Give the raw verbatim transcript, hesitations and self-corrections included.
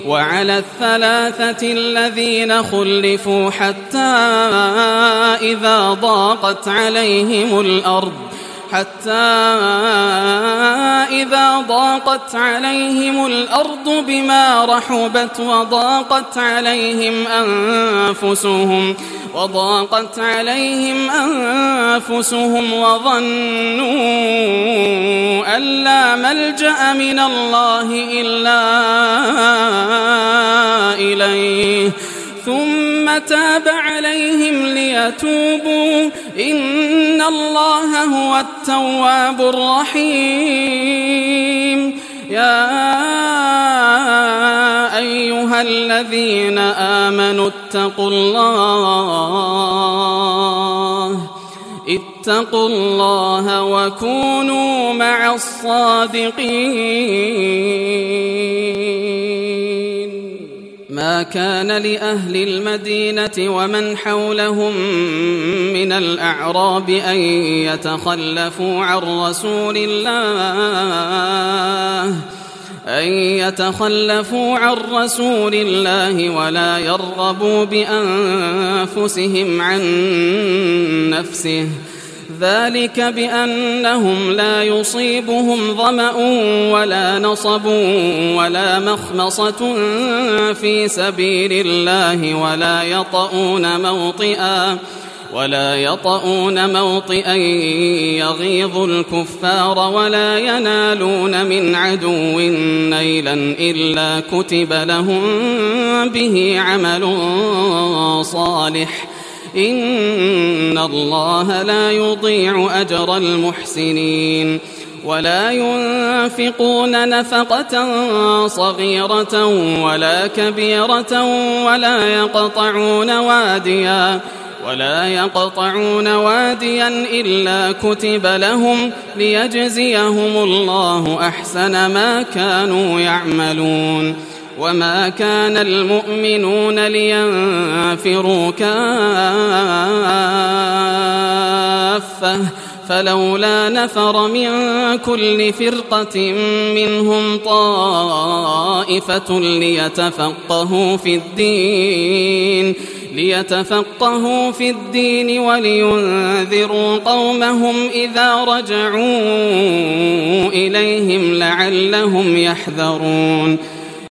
وعلى الثلاثة الذين خلفوا حتى إذا ضاقت عليهم الأرض حتى إذا ضاقت عليهم الأرض بما رحبت وضاقت عليهم أنفسهم وضاقت عليهم أنفسهم وظنوا أن لا ملجأ من الله إلا إليه ثم تاب عليهم ليتوبوا إن الله هو التواب الرحيم. يا أيها الذين آمنوا اتقوا الله اتقوا الله وكونوا مع الصادقين. ما كان لأهل المدينة ومن حولهم من الأعراب أن يتخلفوا عن رسول الله أن يتخلفوا عن رسول الله ولا يرغبوا بأنفسهم عن نفسه ذلك بأنهم لا يصيبهم ظمأ ولا نصب ولا مخمصة في سبيل الله ولا يطؤون موطئا ولا يطؤون موطئا يغيظ الكفار ولا ينالون من عدو نيلا إلا كتب لهم به عمل صالح إن الله لا يضيع أجر المحسنين. ولا ينفقون نفقة صغيرة ولا كبيرة ولا يقطعون واديا ولا يقطعون واديا إلا كتب لهم ليجزيهم الله أحسن ما كانوا يعملون. وما كان المؤمنون لينفروا كافة فلولا نفر من كل فرقة منهم طائفة ليتفقهوا في الدين ليتفقهوا في الدين ولينذروا قومهم إذا رجعوا إليهم لعلهم يحذرون.